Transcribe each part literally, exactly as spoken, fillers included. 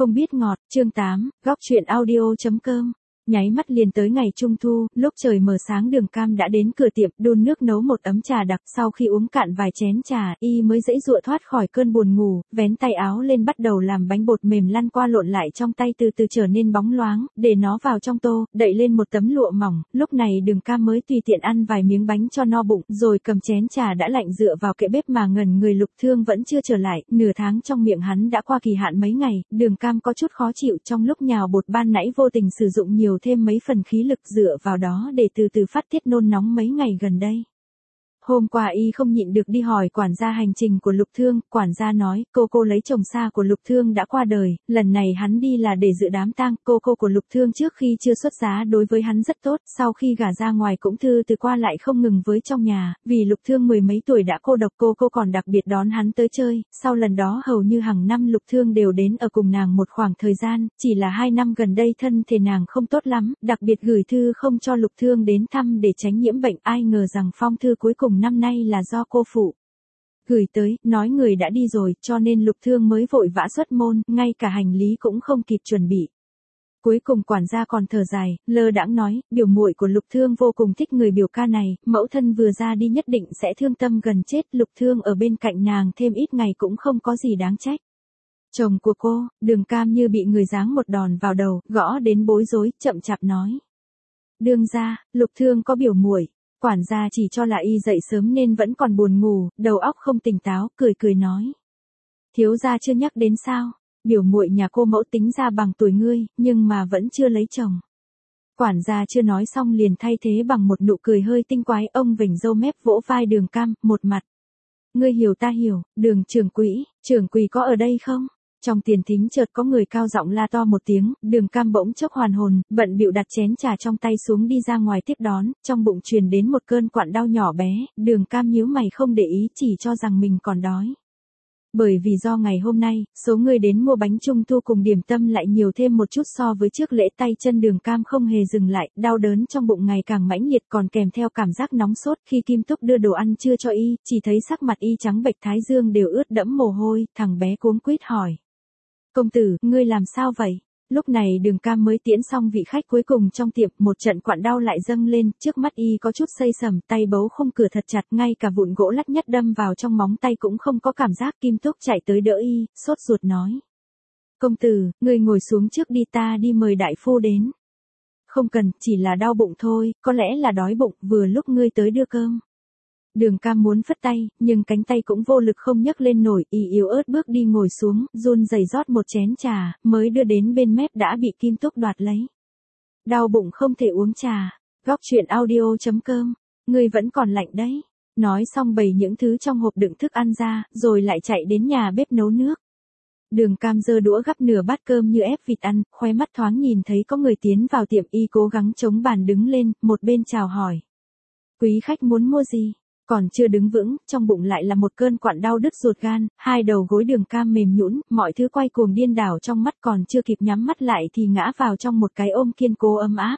Không biết ngọt, chương tám, góc truyện audio.com. Nháy mắt liền tới ngày Trung Thu, lúc trời mờ sáng Đường Cam đã đến cửa tiệm, đun nước nấu một ấm trà đặc, sau khi uống cạn vài chén trà, y mới dễ dụa thoát khỏi cơn buồn ngủ, vén tay áo lên bắt đầu làm bánh bột mềm lăn qua lộn lại trong tay từ từ trở nên bóng loáng, để nó vào trong tô, đậy lên một tấm lụa mỏng, lúc này Đường Cam mới tùy tiện ăn vài miếng bánh cho no bụng, rồi cầm chén trà đã lạnh dựa vào kệ bếp mà ngẩn người. Lục Thương vẫn chưa trở lại, nửa tháng trong miệng hắn đã qua kỳ hạn mấy ngày, Đường Cam có chút khó chịu, trong lúc nhào bột ban nãy vô tình sử dụng nhiều thêm mấy phần khí lực, dựa vào đó để từ từ phát tiết nôn nóng mấy ngày gần đây. Hôm qua y không nhịn được đi hỏi quản gia hành trình của Lục Thương, quản gia nói, cô cô lấy chồng xa của Lục Thương đã qua đời, lần này hắn đi là để dự đám tang. Cô cô của Lục Thương trước khi chưa xuất giá đối với hắn rất tốt, sau khi gả ra ngoài cũng thư từ qua lại không ngừng với trong nhà, vì Lục Thương mười mấy tuổi đã cô độc, cô cô còn đặc biệt đón hắn tới chơi, sau lần đó hầu như hàng năm Lục Thương đều đến ở cùng nàng một khoảng thời gian, chỉ là hai năm gần đây thân thể nàng không tốt lắm, đặc biệt gửi thư không cho Lục Thương đến thăm để tránh nhiễm bệnh, ai ngờ rằng phong thư cuối cùng năm nay là do cô phụ gửi tới, nói người đã đi rồi, cho nên Lục Thương mới vội vã xuất môn, ngay cả hành lý cũng không kịp chuẩn bị. Cuối cùng quản gia còn thở dài, lơ đãng nói, biểu muội của Lục Thương vô cùng thích người biểu ca này, mẫu thân vừa ra đi nhất định sẽ thương tâm gần chết, Lục Thương ở bên cạnh nàng thêm ít ngày cũng không có gì đáng trách. Chồng của cô, Đường Cam như bị người giáng một đòn vào đầu, gõ đến bối rối, chậm chạp nói. Đương gia, Lục Thương có biểu muội. Quản gia chỉ cho là y dậy sớm nên vẫn còn buồn ngủ, đầu óc không tỉnh táo, cười cười nói. Thiếu gia chưa nhắc đến sao, biểu muội nhà cô mẫu tính ra bằng tuổi ngươi, nhưng mà vẫn chưa lấy chồng. Quản gia chưa nói xong liền thay thế bằng một nụ cười hơi tinh quái, ông vểnh râu mép vỗ vai Đường Cam, một mặt. Ngươi hiểu ta hiểu, Đường trưởng quỹ, trưởng quỹ có ở đây không? Trong tiền thính chợt có người cao giọng la to một tiếng, Đường Cam bỗng chốc hoàn hồn, bận bịu đặt chén trà trong tay xuống đi ra ngoài tiếp đón, trong bụng truyền đến một cơn quặn đau nhỏ bé, Đường Cam nhíu mày không để ý, chỉ cho rằng mình còn đói. Bởi vì do ngày hôm nay, số người đến mua bánh trung thu cùng điểm tâm lại nhiều thêm một chút so với trước lễ, tay chân Đường Cam không hề dừng lại, đau đớn trong bụng ngày càng mãnh liệt, còn kèm theo cảm giác nóng sốt. Khi Kim Túc đưa đồ ăn trưa cho y, chỉ thấy sắc mặt y trắng bệch, thái dương đều ướt đẫm mồ hôi, thằng bé cuống quýt hỏi. Công tử, ngươi làm sao vậy? Lúc này Đường Cam mới tiễn xong vị khách cuối cùng trong tiệm, một trận quặn đau lại dâng lên, trước mắt y có chút xây sầm, tay bấu khung cửa thật chặt, ngay cả vụn gỗ lắt nhắt đâm vào trong móng tay cũng không có cảm giác. Kim Túc chạy tới đỡ y, sốt ruột nói. Công tử, ngươi ngồi xuống trước đi, ta đi mời đại phu đến. Không cần, chỉ là đau bụng thôi, có lẽ là đói bụng, vừa lúc ngươi tới đưa cơm. Đường Cam muốn phất tay, nhưng cánh tay cũng vô lực không nhấc lên nổi, y yếu ớt bước đi ngồi xuống, run rẩy rót một chén trà, mới đưa đến bên mép đã bị Kim Túc đoạt lấy. Đau bụng không thể uống trà. Góc truyện audio.com, ngươi vẫn còn lạnh đấy. Nói xong bày những thứ trong hộp đựng thức ăn ra, rồi lại chạy đến nhà bếp nấu nước. Đường Cam giơ đũa gắp nửa bát cơm như ép vịt ăn, khóe mắt thoáng nhìn thấy có người tiến vào tiệm, y cố gắng chống bàn đứng lên, một bên chào hỏi. Quý khách muốn mua gì? Còn chưa đứng vững, trong bụng lại là một cơn quặn đau đứt ruột gan, hai đầu gối Đường Cam mềm nhũn, mọi thứ quay cuồng điên đảo trong mắt, còn chưa kịp nhắm mắt lại thì ngã vào trong một cái ôm kiên cố ấm áp.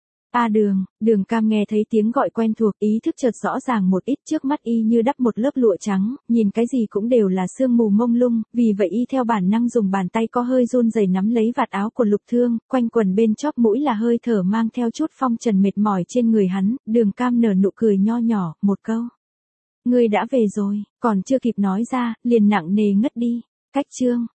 A Đường, Đường Cam nghe thấy tiếng gọi quen thuộc, ý thức chợt rõ ràng một ít, trước mắt y như đắp một lớp lụa trắng, nhìn cái gì cũng đều là sương mù mông lung, vì vậy y theo bản năng dùng bàn tay có hơi run rẩy nắm lấy vạt áo của Lục Thương, quanh quần bên chóp mũi là hơi thở mang theo chút phong trần mệt mỏi trên người hắn. Đường Cam nở nụ cười nho nhỏ, một câu. Ngươi đã về rồi, còn chưa kịp nói ra, liền nặng nề ngất đi. Cách chương